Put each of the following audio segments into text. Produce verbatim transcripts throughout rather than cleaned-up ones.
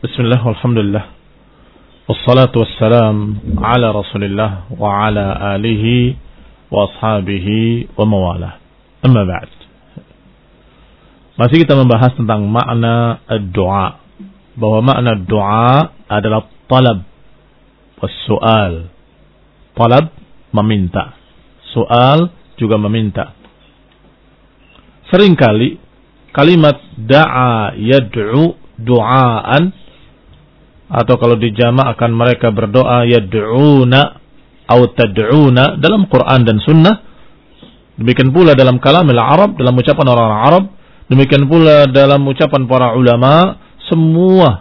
Bismillah, walhamdulillah, wassalatu wassalam ala rasulillah wa ala alihi wa ashabihi wa mawalah. Amma ba'd. Masih kita membahas tentang makna ad-du'a, bahwa makna doa adalah talab was-su'al. Talab, meminta. Su'al juga meminta. Seringkali kalimat da'a yad'u du'aan, atau kalau dijamakkan mereka berdoa yad'una atau tad'una dalam Quran dan Sunnah. Demikian pula dalam kalam al-Arab, dalam ucapan orang-orang Arab. Demikian pula dalam ucapan para ulama. Semua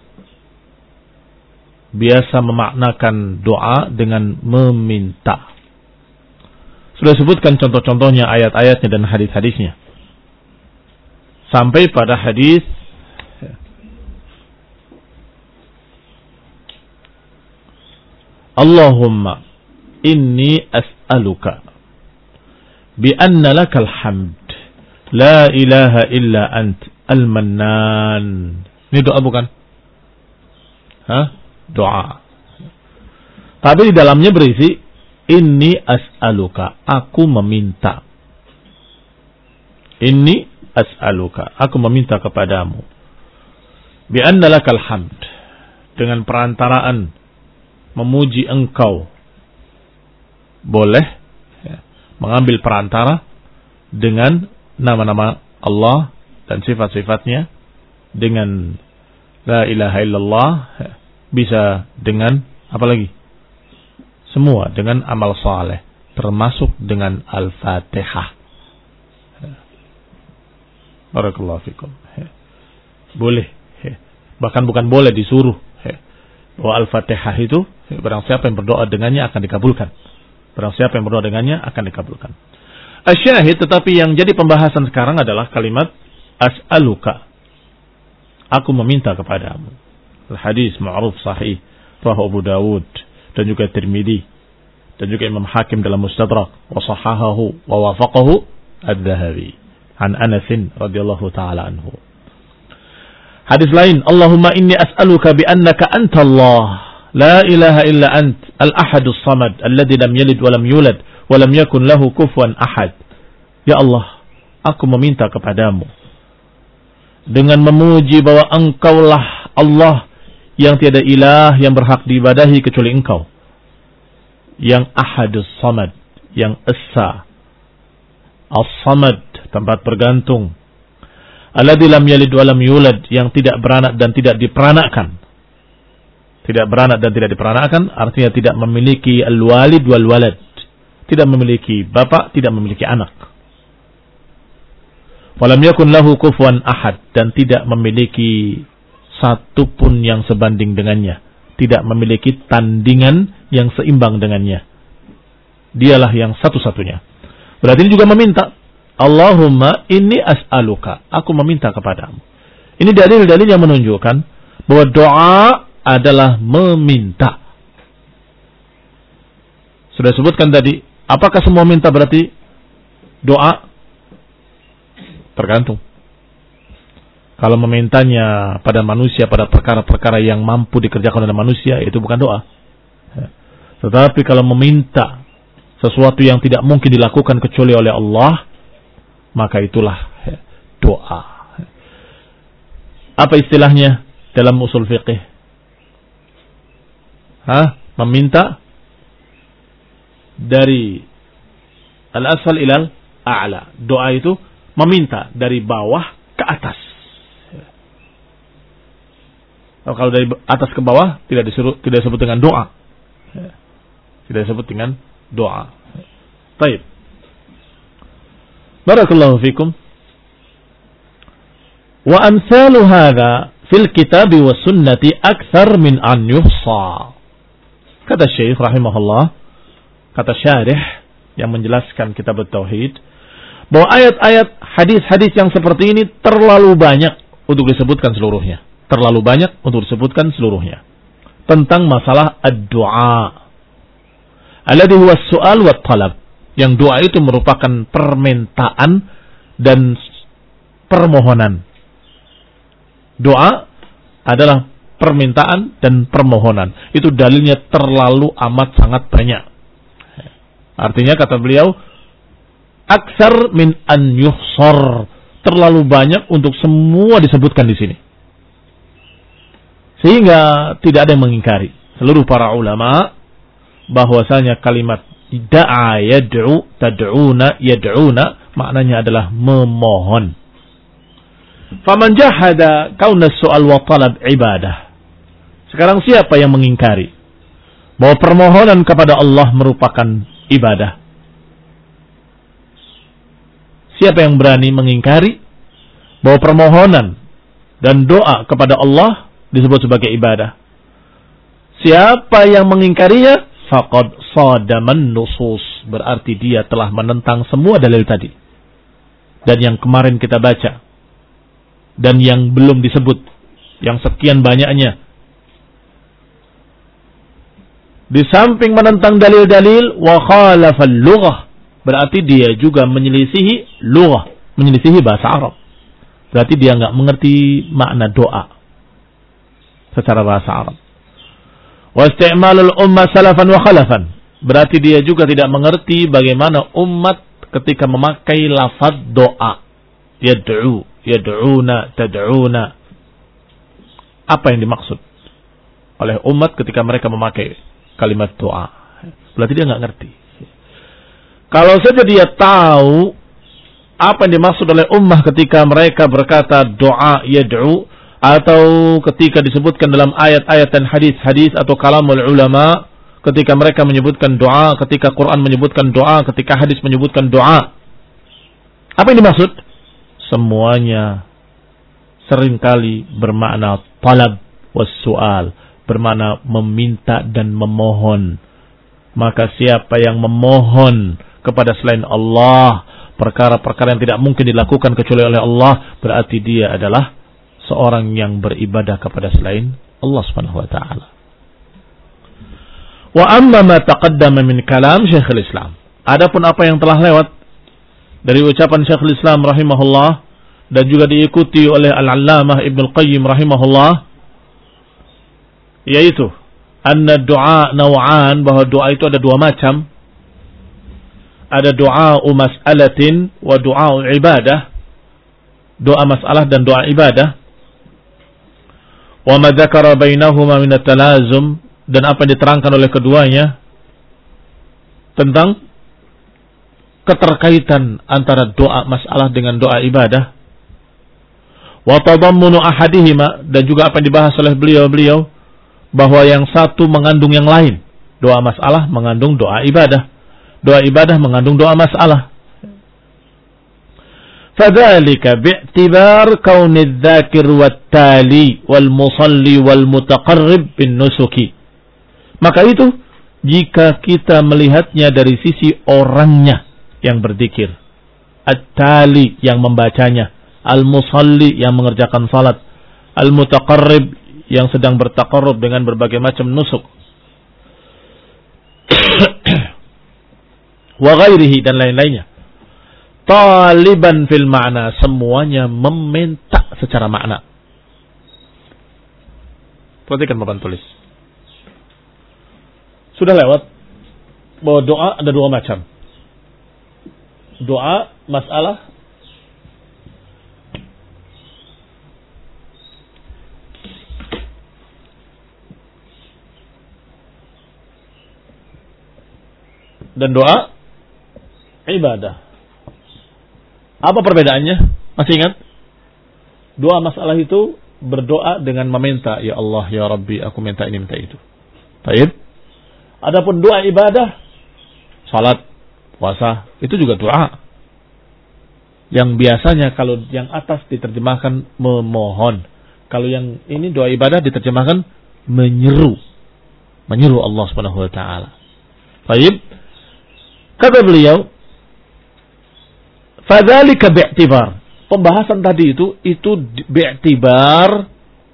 biasa memaknakan doa dengan meminta. Sudah sebutkan contoh-contohnya, ayat-ayatnya dan hadis-hadisnya. Sampai pada hadis Allahumma inni as'aluka bi anna lakal hamd la ilaha illa ant al-mannan. Ini doa bukan? Hah? Doa. Tapi di dalamnya berisi inni as'aluka, aku meminta. Inni as'aluka, aku meminta kepadamu. Bi anna lakal hamd, dengan perantaraan memuji engkau. Boleh ya, mengambil perantara dengan nama-nama Allah dan sifat-sifatnya, dengan la ilaha illallah, ya, bisa dengan apa lagi? Semua dengan amal saleh, termasuk dengan Al-Fatihah. Ya. Barakallahu fikum. Ya. Boleh, ya. Bahkan bukan boleh, disuruh. Ya. Bahwa Al-Fatihah itu barang siapa yang berdoa dengannya akan dikabulkan. Barang siapa yang berdoa dengannya akan dikabulkan. Asyahid, tetapi yang jadi pembahasan sekarang adalah kalimat as'aluka, aku meminta kepadamu. Al-hadis ma'ruf sahih rawahu Abu Dawud dan juga Tirmidzi dan juga Imam Hakim dalam Mustadrak, wa sahahahu wa wafaqahu Adz-Dzahabi an Anas radhiyallahu taala anhu. Hadis lain, Allahumma inni as'aluka bi annaka anta Allah la ilaha illa ant al-ahadus samad alladzi lam yalid wa lam yulad wa lam yakun lahu kufuwan ahad. Ya Allah, aku meminta kepadamu dengan memuji bahwa engkaulah Allah yang tiada ilah yang berhak diibadahi kecuali engkau, yang ahadus samad, yang esa, as-samad, tempat bergantung, alladzi lam yalid wa lam yulad, yang tidak beranak dan tidak diperanakkan. Tidak beranak dan tidak diperanakkan artinya tidak memiliki al-walid wal walad, tidak memiliki bapak, tidak memiliki anak. Walam yakun lahu kufuwan ahad, dan tidak memiliki satu pun yang sebanding dengannya, tidak memiliki tandingan yang seimbang dengannya. Dialah yang satu-satunya. Berarti ini juga meminta. Allahumma inni as'aluka, aku meminta kepadamu. Ini dalil-dalil yang menunjukkan bahwa doa adalah meminta. Sudah sebutkan tadi, apakah semua minta berarti doa? Tergantung. Kalau memintanya pada manusia, pada perkara-perkara yang mampu dikerjakan oleh manusia, itu bukan doa. Tetapi kalau meminta sesuatu yang tidak mungkin dilakukan kecuali oleh Allah, maka itulah doa. Apa istilahnya dalam usul fiqih? Hah? Meminta dari al-asfal ilal a'la. Doa itu meminta dari bawah ke atas. Kalau dari atas ke bawah tidak disuruh, tidak disebut dengan doa. Tidak disebut dengan doa. Baik. Barakallahu fikum. Wa amsalu hadza fil kitabi was sunnati akthar min an yuhsa. Kata Syekh rahimahullah, kata syarih yang menjelaskan kitab Tauhid, bahwa ayat-ayat hadis-hadis yang seperti ini terlalu banyak untuk disebutkan seluruhnya. Terlalu banyak untuk disebutkan seluruhnya. Tentang masalah ad-du'a. Alladhi huwa as-su'al wa talab. Yang doa itu merupakan permintaan dan permohonan. Doa adalah permintaan dan permohonan. Itu dalilnya terlalu amat sangat banyak. Artinya kata beliau, aksar min an yuhsar, terlalu banyak untuk semua disebutkan di sini. Sehingga tidak ada yang mengingkari seluruh para ulama bahwasanya kalimat da'a yad'u, tad'una, yad'una maknanya adalah memohon. Faman jahada kauna su'al wa talab ibadah. Sekarang siapa yang mengingkari bahwa permohonan kepada Allah merupakan ibadah? Siapa yang berani mengingkari bahwa permohonan dan doa kepada Allah disebut sebagai ibadah? Siapa yang mengingkarinya? Faqad sadaman nusus. Berarti dia telah menentang semua dalil tadi. Dan yang kemarin kita baca. Dan yang belum disebut. Yang sekian banyaknya. Di samping menentang dalil-dalil, wa khalafal lughah. Berarti dia juga menyelisihi lughah. Menyelisihi bahasa Arab. Berarti dia enggak mengerti makna doa. Secara bahasa Arab. Wa isti'malul ummah salafan wa khalafan. Berarti dia juga tidak mengerti bagaimana umat ketika memakai lafaz doa. Yad'u, yad'una, tad'una. Apa yang dimaksud oleh umat ketika mereka memakai kalimat doa? Berarti dia enggak ngerti. Kalau saja dia tahu apa yang dimaksud oleh ummah ketika mereka berkata doa yad'u, atau ketika disebutkan dalam ayat-ayat dan hadis-hadis atau kalamul ulama, ketika mereka menyebutkan doa, ketika Quran menyebutkan doa, ketika hadis menyebutkan doa, apa yang dimaksud? Semuanya seringkali bermakna talab wassual, bermakna meminta dan memohon. Maka siapa yang memohon kepada selain Allah perkara-perkara yang tidak mungkin dilakukan kecuali oleh Allah, berarti dia adalah seorang yang beribadah kepada selain Allah Subhanahu wa taala. Wa amma ma taqaddama min kalam Syekhul Islam. Adapun apa yang telah lewat dari ucapan Syekhul Islam rahimahullah dan juga diikuti oleh Al-Allamah Ibnu Al-Qayyim rahimahullah, yaitu anna du'a naw'an, bahwa doa itu ada dua macam. Ada doa mas'alatin wa doa ibadah. Doa masalah dan doa ibadah. Wa ma dzakara bainahuma min at-talazum, dan apa yang diterangkan oleh keduanya tentang keterkaitan antara doa masalah dengan doa ibadah. Wa tadammunu ahadihima, dan juga apa yang dibahas oleh beliau-beliau bahwa yang satu mengandung yang lain. Doa masalah mengandung doa ibadah. Doa ibadah mengandung doa masalah. فذلك باعتبار كون الذاكر والتالي والمصلي والمتقرب بالنسك. Maka itu jika kita melihatnya dari sisi orangnya yang berzikir, at-tali yang membacanya, al-musalli yang mengerjakan salat, al-mutaqarrib yang sedang bertaqarrub dengan berbagai macam nusuk, wa ghairihi dan lain-lainnya. Taliban fil makna, semuanya meminta secara makna. Perhatikan papan tulis. Sudah lewat bahwa doa ada dua macam. Doa masalah dan doa ibadah. Apa perbedaannya? Masih ingat? Doa masalah itu berdoa dengan meminta, ya Allah, ya Rabbi, aku minta ini, minta itu. Baik. Adapun doa ibadah, salat, puasa, itu juga doa. Yang biasanya kalau yang atas diterjemahkan memohon. Kalau yang ini doa ibadah diterjemahkan menyeru. Menyeru Allah Subhanahu wa taala. Baik. Kata beliau, fadzalika bi'tibar. Pembahasan tadi itu itu bi'tibar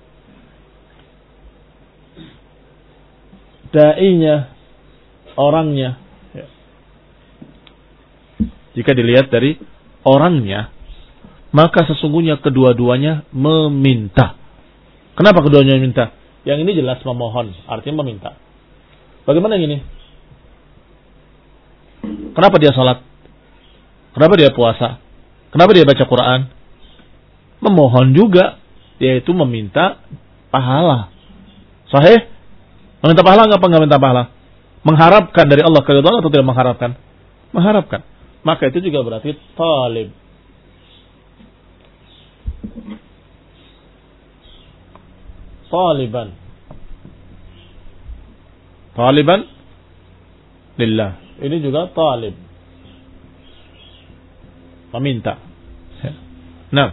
dai-nya, orangnya. Jika dilihat dari orangnya, maka sesungguhnya kedua-duanya meminta. Kenapa kedua-duanya meminta? Yang ini jelas memohon, artinya meminta. Bagaimana yang ini? Kenapa dia salat? Kenapa dia puasa? Kenapa dia baca Quran? Memohon juga, yaitu meminta pahala. Sahih? Meminta pahala enggak apa enggak minta pahala? Mengharapkan dari Allah keridhaan atau tidak mengharapkan? Mengharapkan. Maka itu juga berarti talib. Taliban. Taliban lillah. Ini juga talib. Meminta. Nah.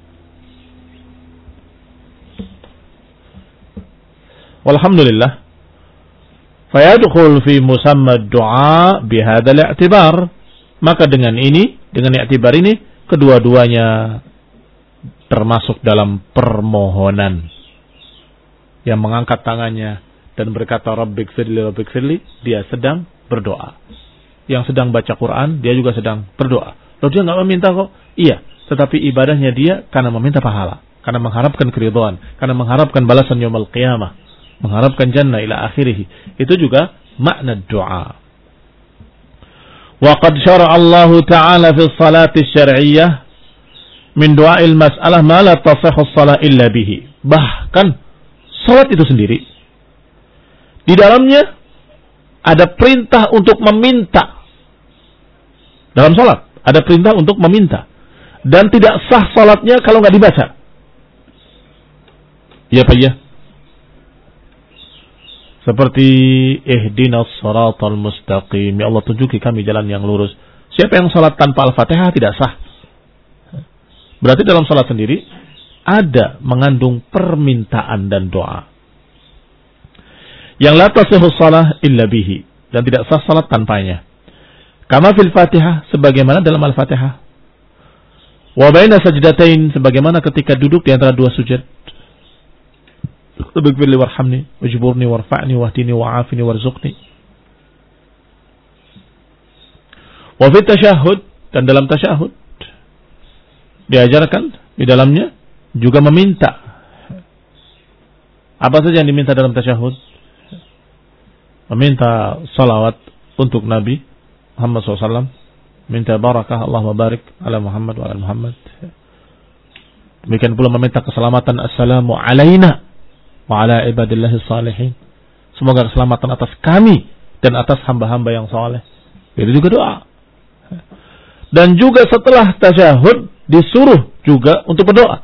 Walhamdulillah. Fayadkhul fi musamma ad-du'a bihadha al-i'tibar. Maka dengan ini, dengan i'tibar ini, kedua-duanya termasuk dalam permohonan. Yang mengangkat tangannya dan berkata Rabbik firli, Rabbik firli, dia sedang berdoa. Yang sedang baca Quran, dia juga sedang berdoa. Lalu dia nggak meminta kok? Iya, tetapi ibadahnya dia karena meminta pahala, karena mengharapkan keridhaan, karena mengharapkan balasan yaumul qiyamah, mengharapkan jannah ila akhirih. Itu juga makna doa. Wa qad syara'a Allah Ta'ala fi sholati syar'iyyah min du'a'il mas'alah ma la tasihhu shalah illa bihi. Bahkan salat itu sendiri di dalamnya ada perintah untuk meminta. Dalam salat ada perintah untuk meminta dan tidak sah salatnya kalau enggak dibaca. Ya Pak ya. Seperti ihdinas shiratal mustaqim, ya Allah tunjuki kami jalan yang lurus. Siapa yang salat tanpa Al-Fatihah tidak sah. Berarti dalam salat sendiri ada mengandung permintaan dan doa. Yang la tasihhu shalah illa bihi, dan tidak sah salat tanpanya. Kama fil Fatihah, sebagaimana dalam Al-Fatihah. Wa baina sajdatain, sebagaimana ketika duduk di antara dua sujud. Rabbik firli warhamni wajburni warfa'ni wahdini wa'afini warzuqni. Wa fi tasyahhud, dan dalam tasyahud diajarkan di dalamnya juga meminta. Apa saja yang diminta dalam tasyahud? Meminta salawat untuk Nabi Muhammad shallallahu alaihi wasallam, minta barakah, Allahumma barik ala Muhammad wa ala Muhammad. Demikian pula meminta keselamatan, assalamu alaina wa ala ibadillahi salihin. Semoga keselamatan atas kami dan atas hamba-hamba yang saleh. Itu juga doa. Dan juga setelah tasyahud disuruh juga untuk berdoa.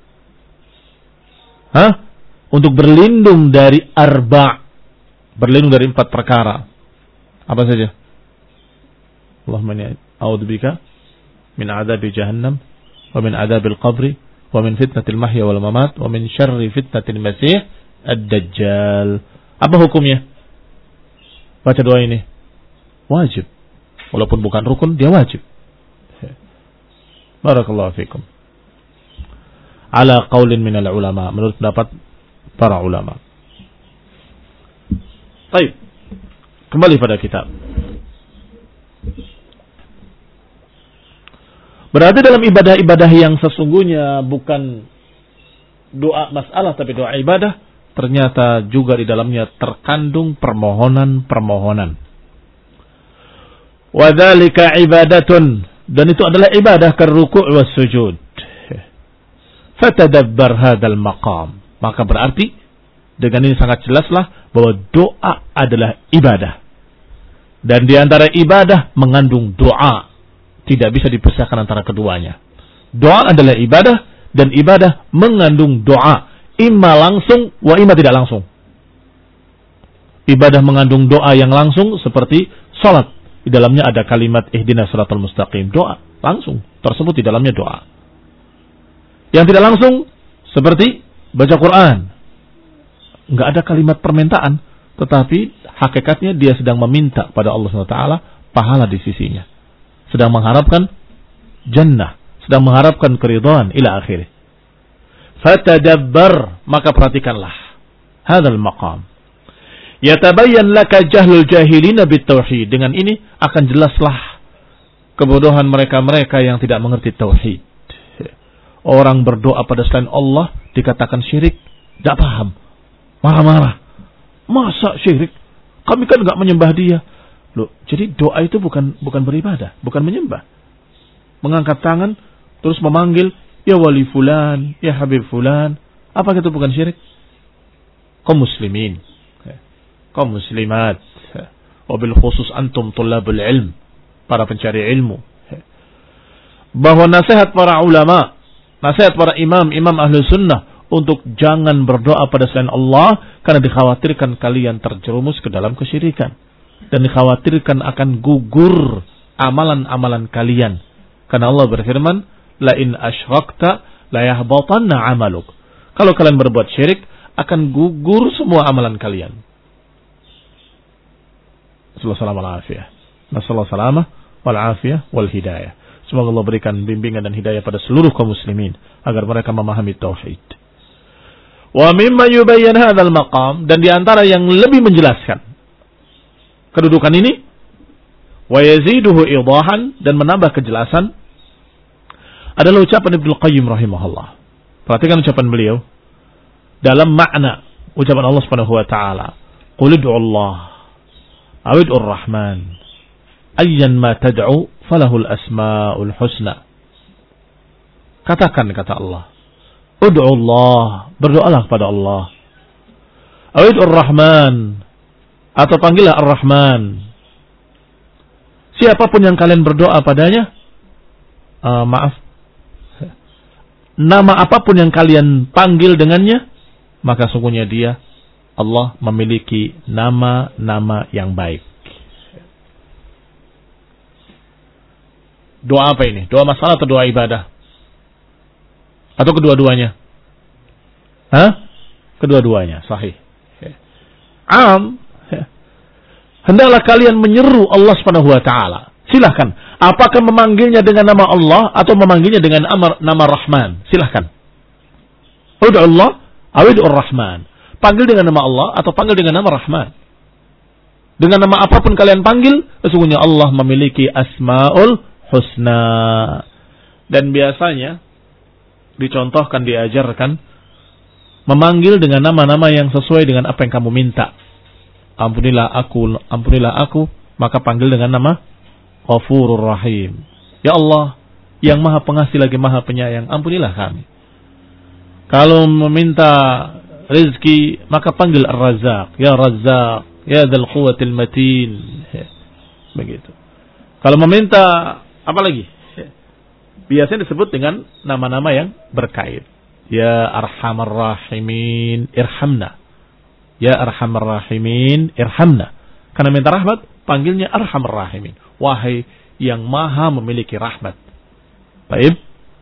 Hah? Untuk berlindung dari arba'. Berlindung dari empat perkara. Apa saja? Allahumma inni a'udzubika min adzabi jahannam wa min adzabil qabri wa min fitnatil mahya wal mamat wa min syarri fitnatil masih ad-dajjal. Apa hukumnya? Baca doa ini. Wajib. Walaupun bukan rukun, dia wajib. Barakallahu fikum. Ala qaulin minal ulama, menurut pendapat para ulama. Baik. Kembali pada kitab. Berarti dalam ibadah-ibadah yang sesungguhnya bukan doa masalah tapi doa ibadah, ternyata juga di dalamnya terkandung permohonan-permohonan. Wa dzalika ibadatun, dan itu adalah ibadah keruku' was sujud. Fatadabbar hadzal maqam. Maka berarti dengan ini sangat jelaslah bahwa doa adalah ibadah. Dan di antara ibadah mengandung doa. Tidak bisa dipisahkan antara keduanya. Doa adalah ibadah dan ibadah mengandung doa. Imma langsung wa imma tidak langsung. Ibadah mengandung doa yang langsung seperti salat. Di dalamnya ada kalimat ihdinas shiratal mustaqim. Doa langsung tersebut di dalamnya doa. Yang tidak langsung seperti baca Quran. Enggak ada kalimat permintaan, tetapi hakikatnya dia sedang meminta pada Allah subhanahu wa taala pahala di sisinya. Sedang mengharapkan jannah, sedang mengharapkan keridhaan ila akhirih. Fatadabbar, maka perhatikanlah hadzal maqam. Yatabayyan laka jahlul jahilina bitauhid. Dengan ini akan jelaslah kebodohan mereka-mereka yang tidak mengerti tauhid. Orang berdoa pada selain Allah dikatakan syirik, tidak paham. marah-marah. Masa syirik? Kami kan nggak menyembah dia. Loh, jadi doa itu bukan bukan beribadah, bukan menyembah. Mengangkat tangan terus memanggil ya wali fulan, ya habib fulan. Apa itu bukan syirik? Kaum muslimin, kaum muslimat, wabil khusus antum tullabul ilm, para pencari ilmu. Bahwa nasihat para ulama, nasihat para imam, imam ahlu sunnah untuk jangan berdoa pada selain Allah karena dikhawatirkan kalian terjerumus ke dalam kesyirikan dan dikhawatirkan akan gugur amalan-amalan kalian. Karena Allah berfirman, la in asyrakta la yahbatanna amaluk. Kalau kalian berbuat syirik akan gugur semua amalan kalian. Assalamualaikum warahmatullahi wabarakatuh. Nasallahu salamah wal afiyah wal hidayah. Semoga Allah berikan bimbingan dan hidayah pada seluruh kaum muslimin agar mereka memahami tauhid. Wa mimma yubayyin hadzal maqam, dan di antara yang lebih menjelaskan kedudukan ini, wa yaziduhu idahan, dan menambah kejelasan, adalah ucapan Ibnu Qayyim rahimahullah. Perhatikan ucapan beliau dalam makna ucapan Allah Subhanahu wa taala, qul ud'u Allah aw ud'u ar-Rahman ayyan ma tad'u falahul asmaul husna. Katakan, kata Allah, ud'u Allah, berdoalah kepada Allah, aw ud'u ar-Rahman, atau panggillah Ar-Rahman. Siapapun yang kalian berdoa padanya, uh, maaf, nama apapun yang kalian panggil dengannya, maka sungguhnya dia, Allah, memiliki nama-nama yang baik. Doa apa ini? Doa masalah atau doa ibadah? Atau kedua-duanya? Hah? Kedua-duanya, sahih. Am, hendaklah kalian menyeru Allah Subhanahu wa taala. Silahkan. Apakah memanggilnya dengan nama Allah atau memanggilnya dengan amar, nama Rahman? Silahkan. Ud'u Allah aw ud'u Rahman. Panggil dengan nama Allah atau panggil dengan nama Rahman. Dengan nama apapun kalian panggil, sesungguhnya Allah memiliki asmaul husna. Dan biasanya dicontohkan, diajarkan memanggil dengan nama-nama yang sesuai dengan apa yang kamu minta. Ampunilah aku, ampunilah aku, maka panggil dengan nama Ghafurur Rahim. Ya Allah, yang Maha Pengasih lagi Maha Penyayang, ampunilah kami. Kalau meminta rezeki, maka panggil Ar-Razzaq, ya Razzaq, ya Dzal Quwwatil Matin. Begitu. Kalau meminta apa lagi? Biasanya disebut dengan nama-nama yang berkait. Ya Arhamar Rahimin, irhamna. Ya Arhamar Rahimin, irhamna. Karena minta rahmat, panggilnya Arhamar Rahimin. Wahai yang maha memiliki rahmat. Baik.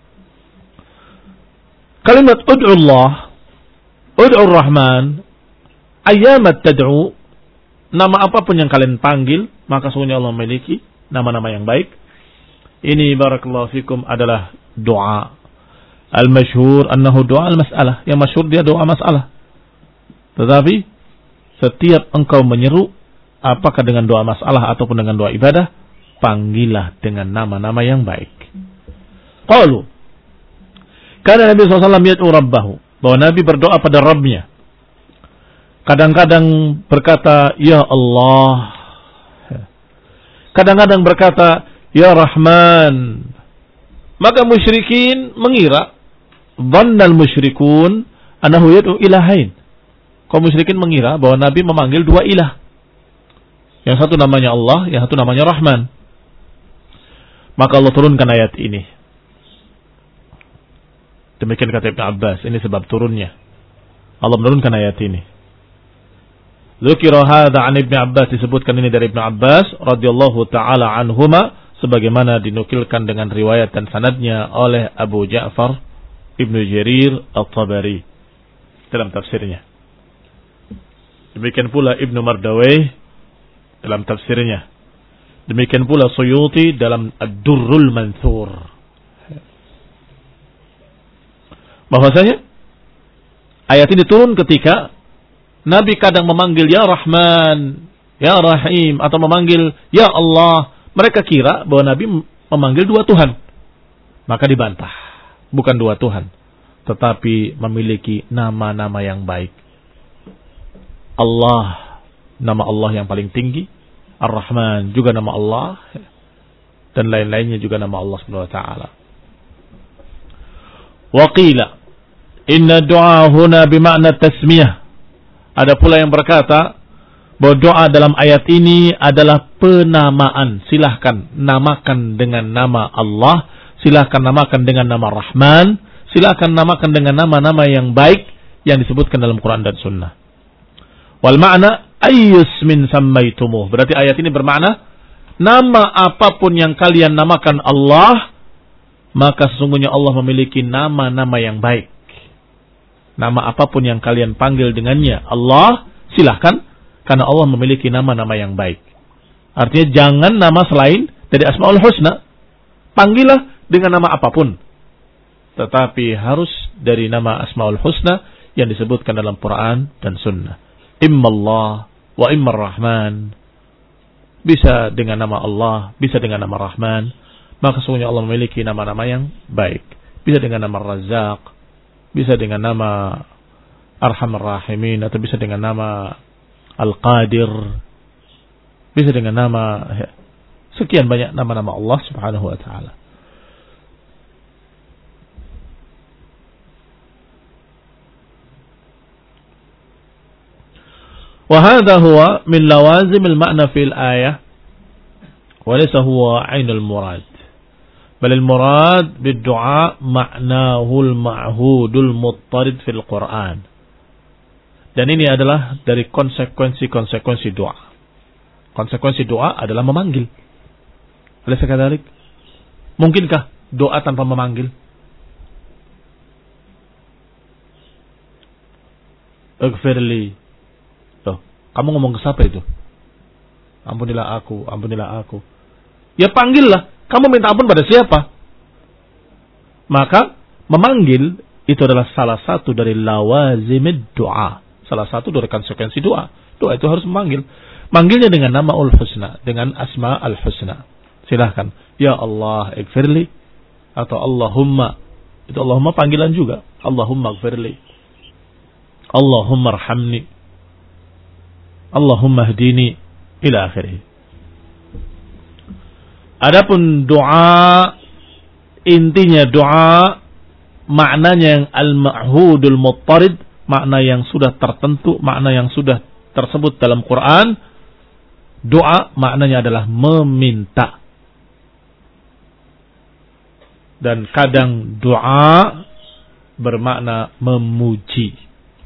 Kalimat ud'u Allah, ud'u Rahman, ayyamat tad'u, nama apapun yang kalian panggil, maka sungguhnya Allah memiliki nama-nama yang baik. Ini barakallahu fikum adalah doa. Al-masyhur annahu doa al-mas'alah. Yang masyhur dia doa masalah. Tetapi setiap engkau menyeru, apakah dengan doa masalah ataupun dengan doa ibadah, panggillah dengan nama-nama yang baik. Qalu, karena Nabi shallallahu alaihi wasallam yad'u rabbahu, bahwa Nabi berdoa pada Rabbnya. Kadang-kadang berkata, Ya Allah. Kadang-kadang berkata, Ya Rahman. Maka musyrikin mengira, dhannal musyrikun annahu yad'u ilahain. Kaum musyrikin mengira bahwa Nabi memanggil dua ilah. Yang satu namanya Allah, yang satu namanya Rahman. Maka Allah turunkan ayat ini. Demikian kata Ibn Abbas, ini sebab turunnya. Allah menurunkan ayat ini. Dzukira hadza an Ibn Abbas, disebutkan ini dari Ibn Abbas radhiyallahu taala anhuma, sebagaimana dinukilkan dengan riwayat dan sanadnya oleh Abu Ja'far Ibnu Jarir At-Tabari dalam tafsirnya. Demikian pula Ibnu Mardawayh dalam tafsirnya. Demikian pula Suyuti dalam Ad-Durrul Mansur. Bahwasanya ayat ini turun ketika Nabi kadang memanggil Ya Rahman, Ya Rahim, atau memanggil Ya Allah. Mereka kira bahwa Nabi memanggil dua Tuhan. Maka dibantah. Bukan dua Tuhan, tetapi memiliki nama-nama yang baik. Allah, nama Allah yang paling tinggi. Ar-Rahman juga nama Allah. Dan lain-lainnya juga nama Allah subhanahu wa ta'ala. Wa qila inna du'a huna bima'na tasmiyah. Ada pula yang berkata bahwa doa dalam ayat ini adalah penamaan. Silahkan namakan dengan nama Allah, silahkan namakan dengan nama Rahman, silahkan namakan dengan nama-nama yang baik yang disebutkan dalam Quran dan Sunnah. Wal ma'na ayyus min sammaitumuh. Berarti ayat ini bermakna nama apapun yang kalian namakan Allah, maka sesungguhnya Allah memiliki nama-nama yang baik. Nama apapun yang kalian panggil dengannya Allah, silahkan, karena Allah memiliki nama-nama yang baik. Artinya jangan nama selain dari Asmaul Husna. Panggillah dengan nama apapun, tetapi harus dari nama Asmaul Husna yang disebutkan dalam Quran dan Sunnah. Imma Allah wa imma Rahman. Bisa dengan nama Allah, bisa dengan nama Rahman. Maka sesungguhnya Allah memiliki nama-nama yang baik. Bisa dengan nama Razzaq, bisa dengan nama Arhamar Rahimin, atau bisa dengan nama Al-Qadir, bisa dengan nama ya, sekian banyak nama-nama Allah subhanahu wa ta'ala. وهذا هو من لوازم المعنى في الآية وليس هو عين المراد بل المراد بالدعاء معناه المعهود المضطرد في القرآن. Dan ini adalah dari konsekuensi-konsekuensi doa. Konsekuensi doa adalah memanggil. Oleh sekadar, mungkinkah doa tanpa memanggil? Ighfirli. Loh, kamu ngomong ke siapa itu? Ampunilah aku, ampunilah aku. Ya panggillah. Kamu minta ampun pada siapa? Maka memanggil itu adalah salah satu dari lawazimid doa. Salah satu dari konsekuensi doa. Doa itu harus memanggil. Manggilnya dengan nama Al-Husna, dengan Asma Al-Husna. Silahkan. Ya Allah, ighfirli. Atau Allahumma. Itu Allahumma panggilan juga. Allahumma ighfirli. Allahumma arhamni. Allahumma hdini. Ila akhirih. Adapun doa, intinya doa, maknanya yang al-ma'hudul muttarid, makna yang sudah tertentu, makna yang sudah tersebut dalam Quran. Doa maknanya adalah meminta. Dan kadang doa bermakna memuji.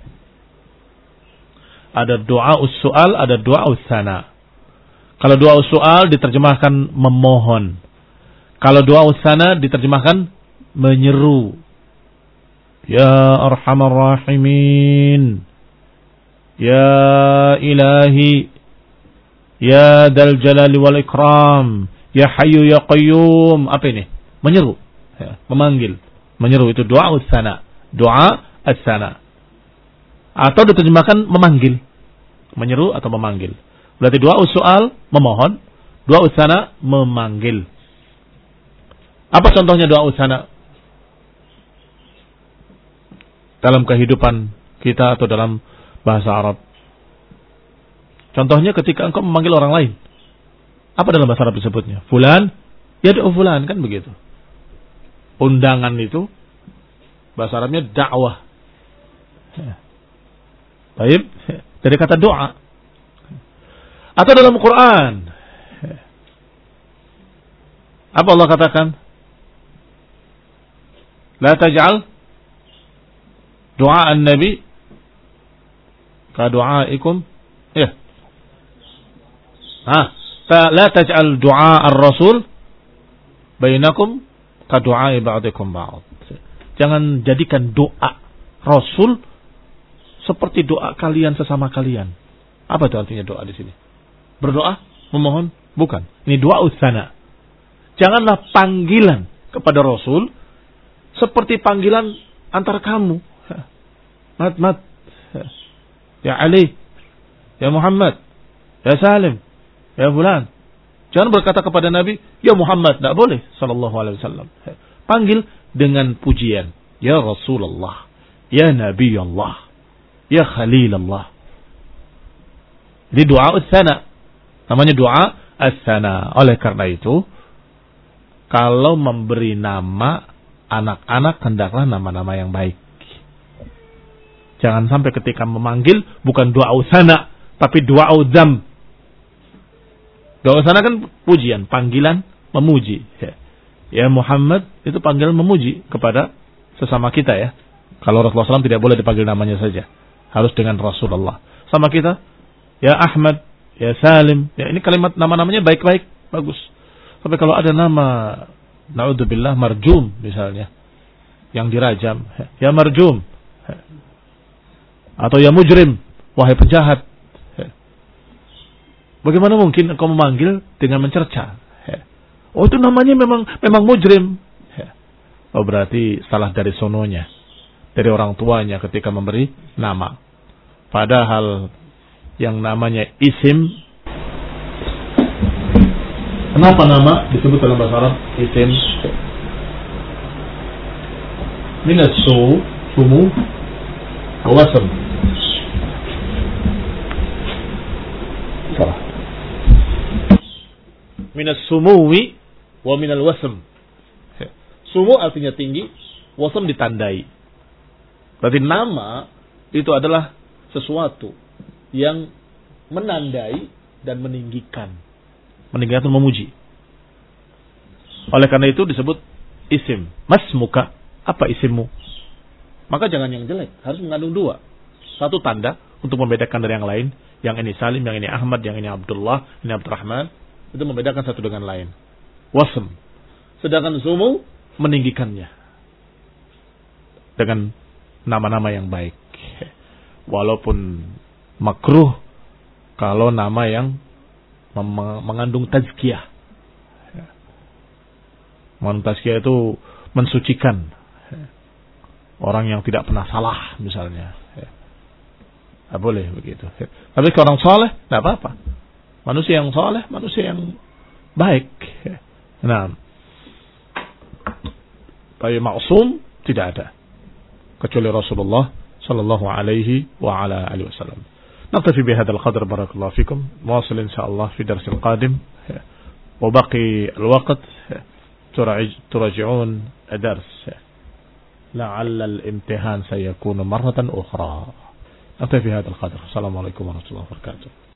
Ada doa us-su'al, ada doa us-sana. Kalau doa us-su'al diterjemahkan memohon. Kalau doa us-sana diterjemahkan menyeru. Ya Arhamar Rahimin, Ya Ilahi, Ya Dal Jalali wal Ikram, Ya Hayyu Ya Qayyum. Apa ini? Menyeru, ya, memanggil. Menyeru itu doa us-sana, doa as-sana. Atau diterjemahkan memanggil, menyeru atau memanggil. Berarti doa us-su'al memohon, doa us-sana memanggil. Apa contohnya doa us-sana? Dalam kehidupan kita atau dalam bahasa Arab. Contohnya ketika engkau memanggil orang lain. Apa dalam bahasa Arab disebutnya? Fulan, yad'u fulan, kan begitu. Undangan itu bahasa Arabnya dakwah. Baik, dari kata doa. Atau dalam Quran. Apa Allah katakan? La taj'al doa an-nabi ka du'aikum. Ya. Ah, la taj'al du'a ar-rasul bainakum ka du'ai ba'dikum ba'd. Jangan jadikan doa Rasul seperti doa kalian sesama kalian. Apa itu artinya doa di sini? Berdoa, memohon? Bukan. Ini doa us-sana. Janganlah panggilan kepada Rasul seperti panggilan antara kamu. Mat, mat. Ya Ali. Ya Muhammad. Ya Salim. Ya Fulan. Jangan berkata kepada Nabi, Ya Muhammad. Tidak boleh. Sallallahu alaihi wasallam. Panggil dengan pujian. Ya Rasulullah. Ya Nabi Allah. Ya Khalil Allah. Jadi doa as-sana. Namanya doa as-sana. Oleh karena itu, kalau memberi nama anak-anak, hendaklah nama-nama yang baik. Jangan sampai ketika memanggil bukan doa as-sana, tapi doa az-zam. Doa as-sana kan pujian, panggilan memuji. Ya Muhammad itu panggilan memuji kepada sesama kita ya. Kalau Rasulullah shallallahu alaihi wasallam tidak boleh dipanggil namanya saja. Harus dengan Rasulullah. Sama kita, ya Ahmad, ya Salim. Ya, ini kalimat nama-namanya baik-baik, bagus. Tapi kalau ada nama, na'udzubillah, marjum misalnya, yang dirajam, ya marjum. Atau ya mujrim, wahai penjahat. Bagaimana mungkin engkau memanggil dengan mencerca? Oh itu namanya memang memang mujrim. Oh berarti salah dari sononya, dari orang tuanya ketika memberi nama. Padahal yang namanya isim, kenapa nama disebut dalam bahasa Arab isim? Minas su, sumu, wasam. Salah. Minas sumuwi wa minal wasam. Sumu artinya tinggi, wasam ditandai. Berarti nama itu adalah sesuatu yang menandai dan meninggikan. Meninggikan itu memuji. Oleh karena itu disebut isim. Mas muka, apa isimmu? Maka jangan yang jelek, harus mengandung dua. Satu tanda untuk membedakan dari yang lain. Yang ini Salim, yang ini Ahmad, yang ini Abdullah, ini Abdurrahman. Itu membedakan satu dengan lain. Wasm. Sedangkan sumu meninggikannya dengan nama-nama yang baik. Walaupun makruh kalau nama yang mengandung tazkiyah. Mengandung tazkiyah itu mensucikan orang yang tidak pernah salah misalnya. Tidak boleh begitu. Tapi kalau orang soleh, tidak apa-apa. Manusia yang soleh, manusia yang baik. Nah, tapi maksum tidak ada kecuali Rasulullah sallallahu alaihi wa ala alihi wasallam. Naktafi bihadzal qadr, barakallahu fikum. Muwasil insyaallah fi darsil qadim. Wa baqi alwaqt turaji'un ad-dars. La'alla al-imtihan sayakunu marratan ukhra. Naktafi bihadzal qadr. Assalamualaikum warahmatullahi wabarakatuh.